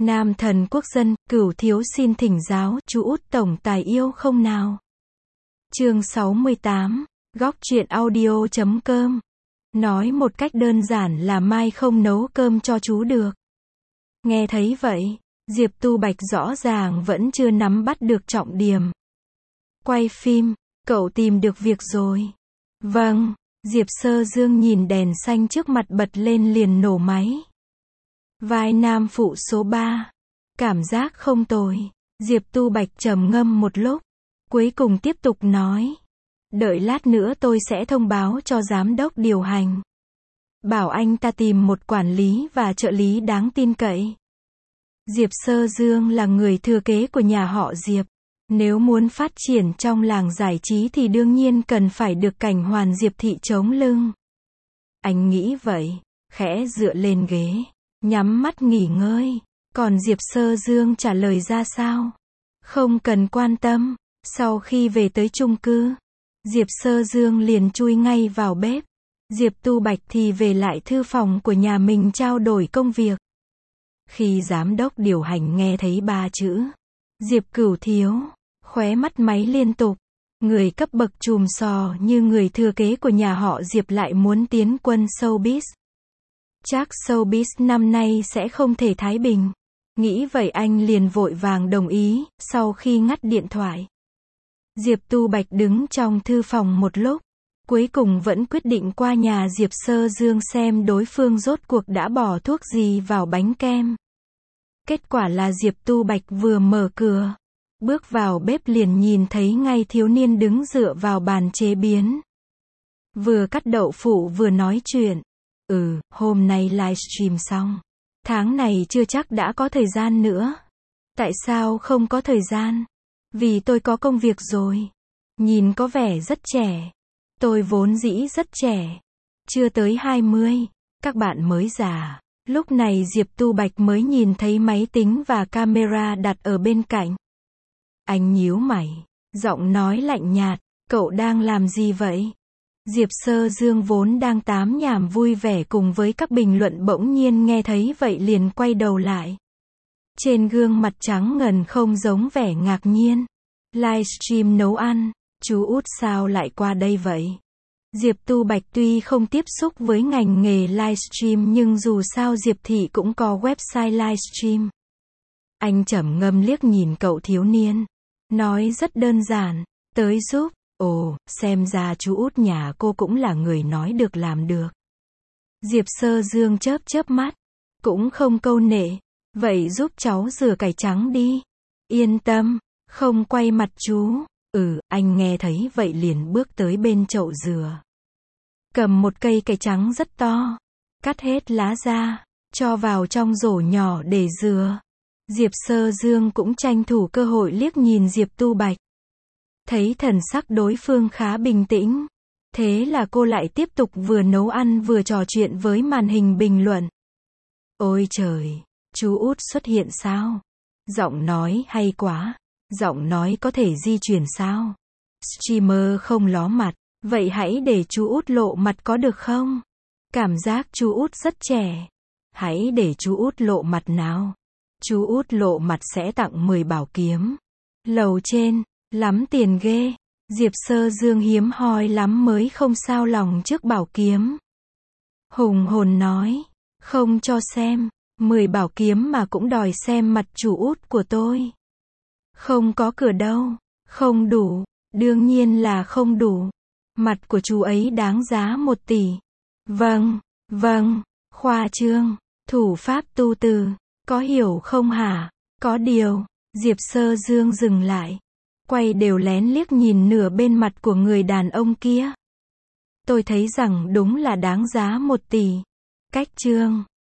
Nam thần quốc dân, Cửu thiếu xin thỉnh giáo, chú út tổng tài yêu không nào? Chương 68, góc truyện audio.com. Nói một cách đơn giản là Mai không nấu cơm cho chú được. Nghe thấy vậy, Diệp Tu Bạch rõ ràng vẫn chưa nắm bắt được trọng điểm. Quay phim, cậu tìm được việc rồi. Vâng, Diệp Sơ Dương nhìn đèn xanh trước mặt bật lên liền nổ máy. Vai nam phụ số 3. Cảm giác không tồi. Diệp Tu Bạch trầm ngâm một lúc, cuối cùng tiếp tục nói. Đợi lát nữa tôi sẽ thông báo cho giám đốc điều hành. Bảo anh ta tìm một quản lý và trợ lý đáng tin cậy. Diệp Sơ Dương là người thừa kế của nhà họ Diệp. Nếu muốn phát triển trong làng giải trí thì đương nhiên cần phải được Cảnh Hoàn Diệp Thị chống lưng. Anh nghĩ vậy, khẽ dựa lên ghế, nhắm mắt nghỉ ngơi. Còn Diệp Sơ Dương trả lời ra sao? Không cần quan tâm. Sau khi về tới chung cư, Diệp Sơ Dương liền chui ngay vào bếp. Diệp Tu Bạch thì về lại thư phòng của nhà mình trao đổi công việc. Khi giám đốc điều hành nghe thấy 3 chữ Diệp Cửu thiếu, khóe mắt máy liên tục. Người cấp bậc chùm sò như người thừa kế của nhà họ Diệp lại muốn tiến quân showbiz. Chắc showbiz năm nay sẽ không thể thái bình. Nghĩ vậy anh liền vội vàng đồng ý. Sau khi ngắt điện thoại, Diệp Tu Bạch đứng trong thư phòng một lúc, cuối cùng vẫn quyết định qua nhà Diệp Sơ Dương xem đối phương rốt cuộc đã bỏ thuốc gì vào bánh kem. Kết quả là Diệp Tu Bạch vừa mở cửa, bước vào bếp liền nhìn thấy ngay thiếu niên đứng dựa vào bàn chế biến. Vừa cắt đậu phụ vừa nói chuyện. Hôm nay livestream xong. Tháng này chưa chắc đã có thời gian nữa. Tại sao không có thời gian? Vì tôi có công việc rồi. Nhìn có vẻ rất trẻ. Tôi vốn dĩ rất trẻ. Chưa tới 20. Các bạn mới già. Lúc này Diệp Tu Bạch mới nhìn thấy máy tính và camera đặt ở bên cạnh. Anh nhíu mày, giọng nói lạnh nhạt, cậu đang làm gì vậy? Diệp Sơ Dương vốn đang tám nhảm vui vẻ cùng với các bình luận bỗng nhiên nghe thấy vậy liền quay đầu lại. Trên gương mặt trắng ngần không giống vẻ ngạc nhiên. Livestream nấu ăn, chú út sao lại qua đây vậy? Diệp Tu Bạch tuy không tiếp xúc với ngành nghề livestream nhưng dù sao Diệp Thị cũng có website livestream. Anh trầm ngâm liếc nhìn cậu thiếu niên, nói rất đơn giản, tới giúp. Ồ, xem ra chú út nhà cô cũng là người nói được làm được. Diệp Sơ Dương chớp chớp mắt, cũng không câu nệ, vậy giúp cháu rửa cải trắng đi. Yên tâm, không quay mặt chú. Anh nghe thấy vậy liền bước tới bên chậu dừa. Cầm một cây cải trắng rất to, cắt hết lá ra, cho vào trong rổ nhỏ để rửa. Diệp Sơ Dương cũng tranh thủ cơ hội liếc nhìn Diệp Tu Bạch. Thấy thần sắc đối phương khá bình tĩnh. Thế là cô lại tiếp tục vừa nấu ăn vừa trò chuyện với màn hình bình luận. Ôi trời, chú út xuất hiện sao? Giọng nói hay quá. Giọng nói có thể di chuyển sao? Streamer không ló mặt. Vậy hãy để chú út lộ mặt có được không? Cảm giác chú út rất trẻ. Hãy để chú út lộ mặt nào. Chú út lộ mặt sẽ tặng 10 bảo kiếm. Lầu trên, lắm tiền ghê. Diệp Sơ Dương hiếm hoi lắm mới không sao lòng trước bảo kiếm. Hùng hồn nói, không cho xem, 10 bảo kiếm mà cũng đòi xem mặt chú út của tôi. Không có cửa đâu, không đủ, đương nhiên là không đủ. Mặt của chú ấy đáng giá 1 tỷ. Vâng, khoa trương, thủ pháp tu từ, có hiểu không hả? Có điều, Diệp Sơ Dương dừng lại, quay đều lén liếc nhìn nửa bên mặt của người đàn ông kia. Tôi thấy rằng đúng là đáng giá 1 tỷ. Cách trương,